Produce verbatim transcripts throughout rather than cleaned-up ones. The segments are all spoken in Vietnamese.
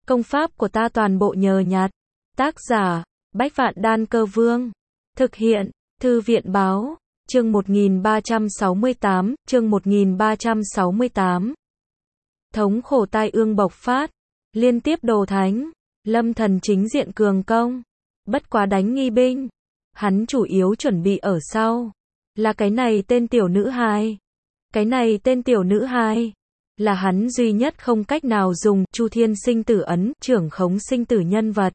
Công pháp của ta toàn bộ nhờ nhặt. Tác giả, Bách Vạn Đan Cơ Vương. Thực hiện, Thư viện Báo. Chương một nghìn ba trăm sáu mươi tám, chương một nghìn ba trăm sáu mươi tám. Thống khổ tai ương bộc phát, liên tiếp đồ thánh, Lâm Thần chính diện cường công, bất quá đánh nghi binh. Hắn chủ yếu chuẩn bị ở sau, là cái này tên tiểu nữ hài. Cái này tên tiểu nữ hài, là hắn duy nhất không cách nào dùng Chu Thiên sinh tử ấn, trưởng khống sinh tử nhân vật.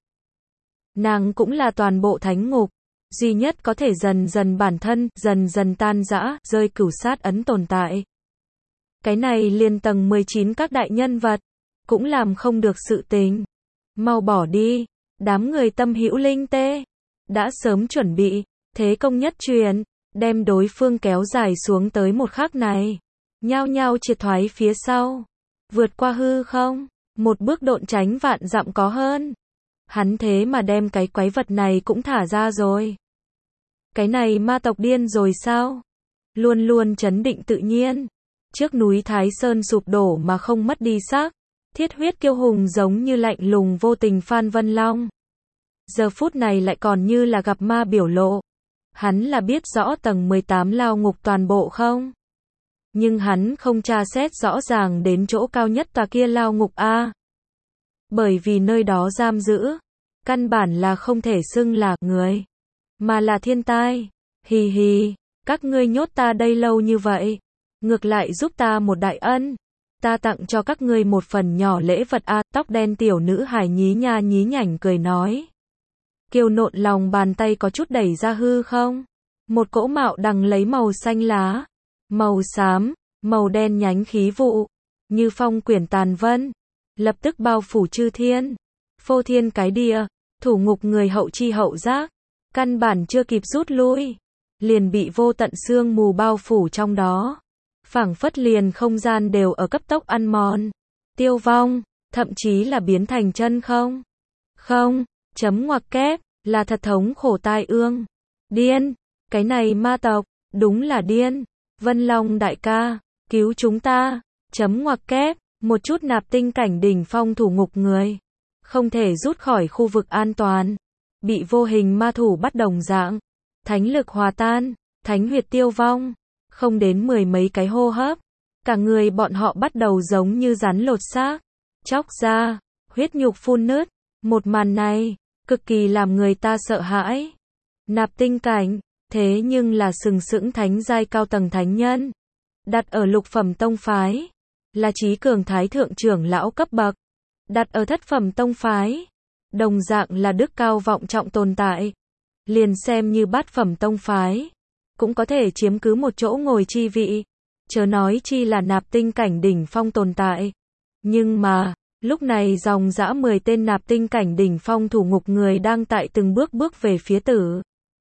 Nàng cũng là toàn bộ thánh ngục, duy nhất có thể dần dần bản thân, dần dần tan rã, rơi cửu sát ấn tồn tại. Cái này liền tầng mười chín các đại nhân vật, cũng làm không được sự tình. Mau bỏ đi, đám người tâm hữu linh tê, đã sớm chuẩn bị, thế công nhất truyền, đem đối phương kéo dài xuống tới một khắc này. Nhao nhao triệt thoái phía sau, vượt qua hư không, một bước độn tránh vạn dặm có hơn. Hắn thế mà đem cái quái vật này cũng thả ra rồi. Cái này ma tộc điên rồi sao? Luôn luôn trấn định tự nhiên. Trước núi Thái Sơn sụp đổ mà không mất đi xác. Thiết huyết kiêu hùng giống như lạnh lùng vô tình Phan Vân Long. Giờ phút này lại còn như là gặp ma biểu lộ. Hắn là biết rõ tầng mười tám lao ngục toàn bộ không? Nhưng hắn không tra xét rõ ràng đến chỗ cao nhất tòa kia lao ngục A. Bởi vì nơi đó giam giữ, căn bản là không thể xưng là người, mà là thiên tai. Hì hì, các ngươi nhốt ta đây lâu như vậy, ngược lại giúp ta một đại ân. Ta tặng cho các ngươi một phần nhỏ lễ vật A. Tóc đen tiểu nữ hài nhí nha nhí nhảnh cười nói. Kiều nộn lòng bàn tay có chút đẩy ra hư không. Một cỗ mạo đằng lấy màu xanh lá, màu xám, màu đen nhánh khí vụ, như phong quyển tàn vân, lập tức bao phủ chư thiên, phô thiên cái địa, thủ ngục người hậu chi hậu giác, căn bản chưa kịp rút lui, liền bị vô tận sương mù bao phủ trong đó, phảng phất liền không gian đều ở cấp tốc ăn mòn, tiêu vong, thậm chí là biến thành chân không. Không, chấm ngoặc kép, là thật thống khổ tai ương. Điên, cái này ma tộc, đúng là điên. Vân Long đại ca, cứu chúng ta, chấm ngoặc kép, một chút nạp tinh cảnh đỉnh phong thủ ngục người, không thể rút khỏi khu vực an toàn, bị vô hình ma thủ bắt đồng dạng, thánh lực hòa tan, thánh huyệt tiêu vong, không đến mười mấy cái hô hấp, cả người bọn họ bắt đầu giống như rắn lột xác, chóc ra, huyết nhục phun nứt, một màn này, cực kỳ làm người ta sợ hãi. Nạp tinh cảnh, thế nhưng là sừng sững thánh giai cao tầng thánh nhân, đặt ở lục phẩm tông phái, là chí cường thái thượng trưởng lão cấp bậc, đặt ở thất phẩm tông phái, đồng dạng là đức cao vọng trọng tồn tại, liền xem như bát phẩm tông phái, cũng có thể chiếm cứ một chỗ ngồi chi vị, chớ nói chi là nạp tinh cảnh đỉnh phong tồn tại. Nhưng mà, lúc này dòng dã mười tên nạp tinh cảnh đỉnh phong thủ ngục người đang tại từng bước bước về phía tử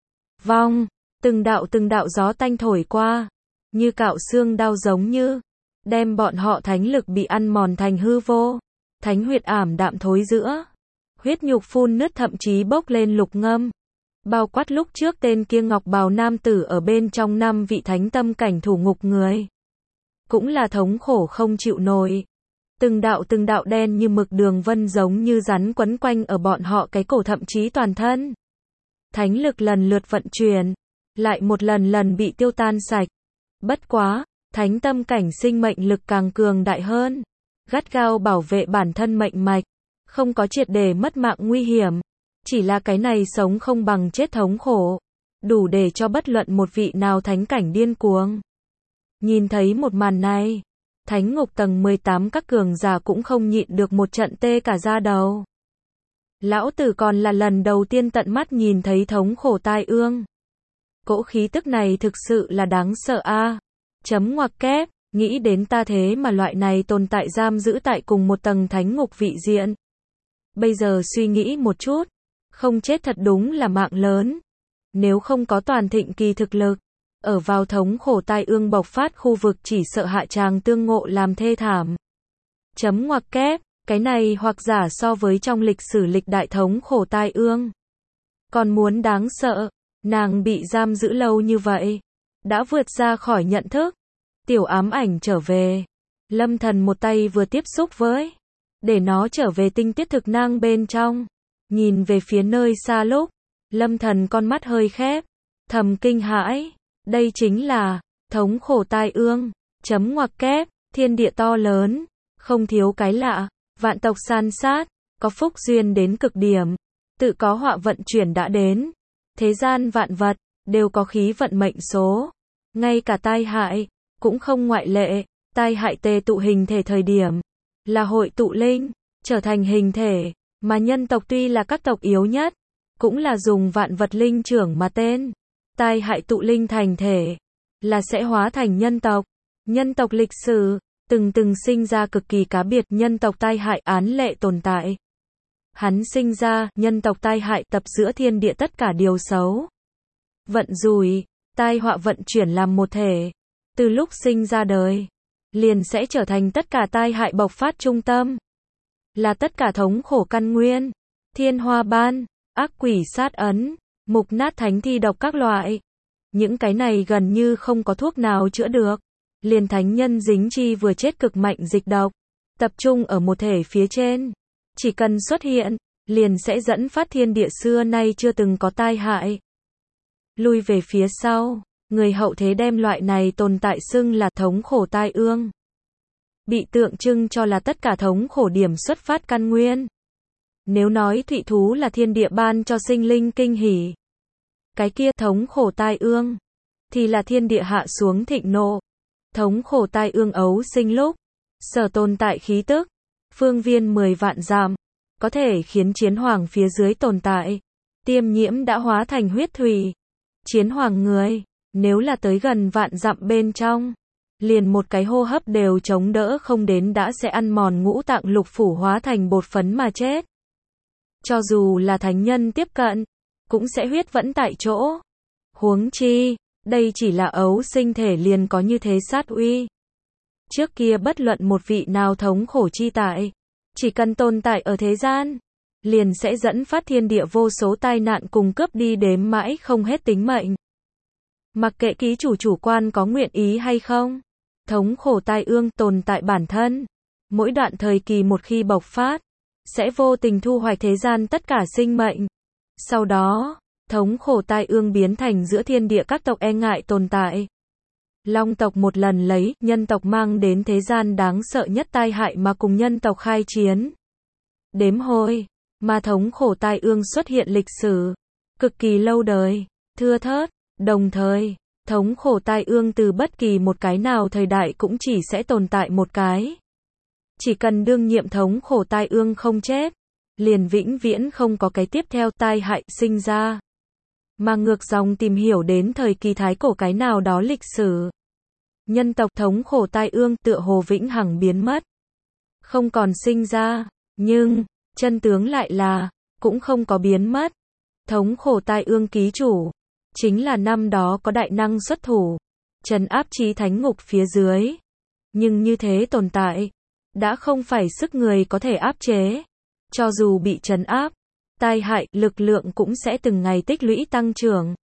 vong, từng đạo từng đạo gió tanh thổi qua, như cạo xương đao giống như, đem bọn họ thánh lực bị ăn mòn thành hư vô, thánh huyệt ảm đạm thối giữa, huyết nhục phun nứt thậm chí bốc lên lục ngâm, bao quát lúc trước tên kia ngọc bào nam tử ở bên trong năm vị thánh tâm cảnh thủ ngục người, cũng là thống khổ không chịu nổi. Từng đạo từng đạo đen như mực đường vân giống như rắn quấn quanh ở bọn họ cái cổ thậm chí toàn thân. Thánh lực lần lượt vận chuyển, lại một lần lần bị tiêu tan sạch. Bất quá, thánh tâm cảnh sinh mệnh lực càng cường đại hơn, gắt gao bảo vệ bản thân mệnh mạch, không có triệt để mất mạng nguy hiểm, chỉ là cái này sống không bằng chết thống khổ, đủ để cho bất luận một vị nào thánh cảnh điên cuồng. Nhìn thấy một màn này, thánh ngục tầng mười tám các cường giả cũng không nhịn được một trận tê cả da đầu. Lão tử còn là lần đầu tiên tận mắt nhìn thấy thống khổ tai ương. Cỗ khí tức này thực sự là đáng sợ a. Chấm ngoặc kép, nghĩ đến ta thế mà loại này tồn tại giam giữ tại cùng một tầng thánh ngục vị diện. Bây giờ suy nghĩ một chút, không chết thật đúng là mạng lớn. Nếu không có toàn thịnh kỳ thực lực, ở vào thống khổ tai ương bộc phát khu vực chỉ sợ hạ tràng tương ngộ làm thê thảm. Chấm ngoặc kép, cái này hoặc giả so với trong lịch sử lịch đại thống khổ tai ương. Còn muốn đáng sợ, nàng bị giam giữ lâu như vậy, đã vượt ra khỏi nhận thức. Tiểu ám ảnh trở về, Lâm Thần một tay vừa tiếp xúc với để nó trở về tinh tiết thực năng bên trong. Nhìn về phía nơi xa lúc, Lâm Thần con mắt hơi khép, thầm kinh hãi, đây chính là thống khổ tai ương, chấm ngoặc kép, thiên địa to lớn, không thiếu cái lạ, vạn tộc san sát, có phúc duyên đến cực điểm, tự có họa vận chuyển đã đến, thế gian vạn vật đều có khí vận mệnh số, ngay cả tai hại cũng không ngoại lệ. Tai hại tề tụ hình thể thời điểm là hội tụ linh, trở thành hình thể, mà nhân tộc tuy là các tộc yếu nhất, cũng là dùng vạn vật linh trưởng mà tên. Tai hại tụ linh thành thể, là sẽ hóa thành nhân tộc. Nhân tộc lịch sử, từng từng sinh ra cực kỳ cá biệt nhân tộc tai hại án lệ tồn tại. Hắn sinh ra, nhân tộc tai hại tập giữa thiên địa tất cả điều xấu. Vận rủi, tai họa vận chuyển làm một thể. Từ lúc sinh ra đời, liền sẽ trở thành tất cả tai hại bộc phát trung tâm. Là tất cả thống khổ căn nguyên, thiên hoa ban, ác quỷ sát ấn, mục nát thánh thi độc các loại. Những cái này gần như không có thuốc nào chữa được. Liền thánh nhân dính chi vừa chết cực mạnh dịch độc, tập trung ở một thể phía trên. Chỉ cần xuất hiện, liền sẽ dẫn phát thiên địa xưa nay chưa từng có tai hại. Lui về phía sau, người hậu thế đem loại này tồn tại xưng là thống khổ tai ương. Bị tượng trưng cho là tất cả thống khổ điểm xuất phát căn nguyên. Nếu nói thụy thú là thiên địa ban cho sinh linh kinh hỉ, cái kia thống khổ tai ương thì là thiên địa hạ xuống thịnh nộ. Thống khổ tai ương ấu sinh lúc, sở tồn tại khí tức, phương viên mười vạn dặm, có thể khiến chiến hoàng phía dưới tồn tại, tiêm nhiễm đã hóa thành huyết thủy. Chiến hoàng người, nếu là tới gần vạn dặm bên trong, liền một cái hô hấp đều chống đỡ không đến đã sẽ ăn mòn ngũ tạng lục phủ hóa thành bột phấn mà chết. Cho dù là thánh nhân tiếp cận, cũng sẽ huyết vẫn tại chỗ. Huống chi, đây chỉ là ấu sinh thể liền có như thế sát uy. Trước kia bất luận một vị nào thống khổ chi tại, chỉ cần tồn tại ở thế gian, liền sẽ dẫn phát thiên địa vô số tai nạn cùng cướp đi đếm mãi không hết tính mệnh. Mặc kệ ký chủ chủ quan có nguyện ý hay không, thống khổ tai ương tồn tại bản thân, mỗi đoạn thời kỳ một khi bộc phát, sẽ vô tình thu hoạch thế gian tất cả sinh mệnh. Sau đó, thống khổ tai ương biến thành giữa thiên địa các tộc e ngại tồn tại. Long tộc một lần lấy nhân tộc mang đến thế gian đáng sợ nhất tai hại mà cùng nhân tộc khai chiến. Đếm hồi, mà thống khổ tai ương xuất hiện lịch sử, cực kỳ lâu đời, thưa thớt, đồng thời, thống khổ tai ương từ bất kỳ một cái nào thời đại cũng chỉ sẽ tồn tại một cái. Chỉ cần đương nhiệm thống khổ tai ương không chết, liền vĩnh viễn không có cái tiếp theo tai hại sinh ra. Mà ngược dòng tìm hiểu đến thời kỳ thái cổ cái nào đó lịch sử. Nhân tộc thống khổ tai ương tựa hồ vĩnh hằng biến mất. Không còn sinh ra, nhưng, chân tướng lại là, cũng không có biến mất. Thống khổ tai ương ký chủ, chính là năm đó có đại năng xuất thủ, trấn áp chí thánh ngục phía dưới. Nhưng như thế tồn tại, đã không phải sức người có thể áp chế. Cho dù bị trấn áp, tai hại, lực lượng cũng sẽ từng ngày tích lũy tăng trưởng.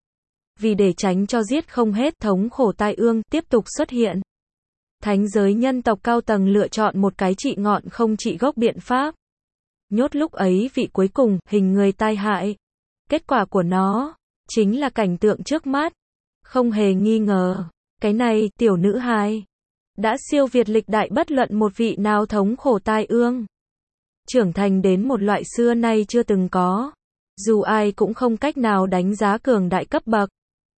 Vì để tránh cho giết không hết thống khổ tai ương tiếp tục xuất hiện. Thánh giới nhân tộc cao tầng lựa chọn một cái trị ngọn không trị gốc biện pháp. Nhốt lúc ấy vị cuối cùng, hình người tai hại. Kết quả của nó, chính là cảnh tượng trước mắt. Không hề nghi ngờ, cái này, tiểu nữ hài, đã siêu việt lịch đại bất luận một vị nào thống khổ tai ương. Trưởng thành đến một loại xưa nay chưa từng có. Dù ai cũng không cách nào đánh giá cường đại cấp bậc.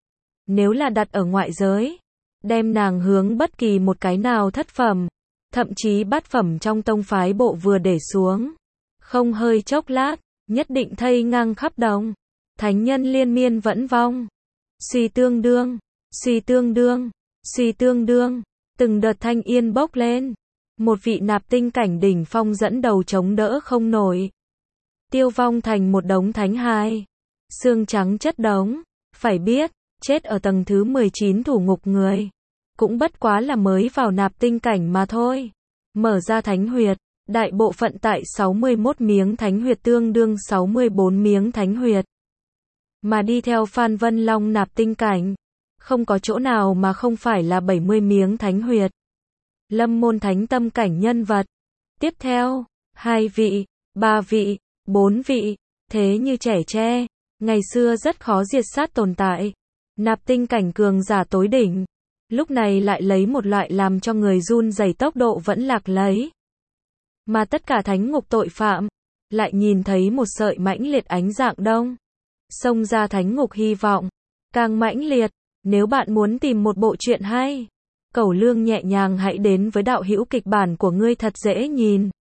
Nếu là đặt ở ngoại giới, đem nàng hướng bất kỳ một cái nào thất phẩm, thậm chí bát phẩm trong tông phái bộ vừa để xuống. Không hơi chốc lát, nhất định thây ngang khắp đồng. Thánh nhân liên miên vẫn vong. Suy tương đương, suy tương đương, suy tương đương, từng đợt thanh yên bốc lên. Một vị nạp tinh cảnh đỉnh phong dẫn đầu chống đỡ không nổi. Tiêu vong thành một đống thánh hài. Xương trắng chất đống. Phải biết, chết ở tầng thứ mười chín thủ ngục người. Cũng bất quá là mới vào nạp tinh cảnh mà thôi. Mở ra thánh huyệt. Đại bộ phận tại sáu mươi mốt miếng thánh huyệt tương đương sáu mươi bốn miếng thánh huyệt. Mà đi theo Phan Vân Long nạp tinh cảnh. Không có chỗ nào mà không phải là bảy mươi miếng thánh huyệt. Lâm môn thánh tâm cảnh nhân vật. Tiếp theo, hai vị, ba vị, bốn vị, thế như trẻ tre, ngày xưa rất khó diệt sát tồn tại. Nạp tinh cảnh cường giả tối đỉnh, lúc này lại lấy một loại làm cho người run rẩy tốc độ vẫn lạc lấy. Mà tất cả thánh ngục tội phạm, lại nhìn thấy một sợi mãnh liệt ánh dạng đông. Xông ra thánh ngục hy vọng, càng mãnh liệt, nếu bạn muốn tìm một bộ truyện hay, Cẩu Lương nhẹ nhàng hãy đến với đạo hữu kịch bản của ngươi thật dễ nhìn.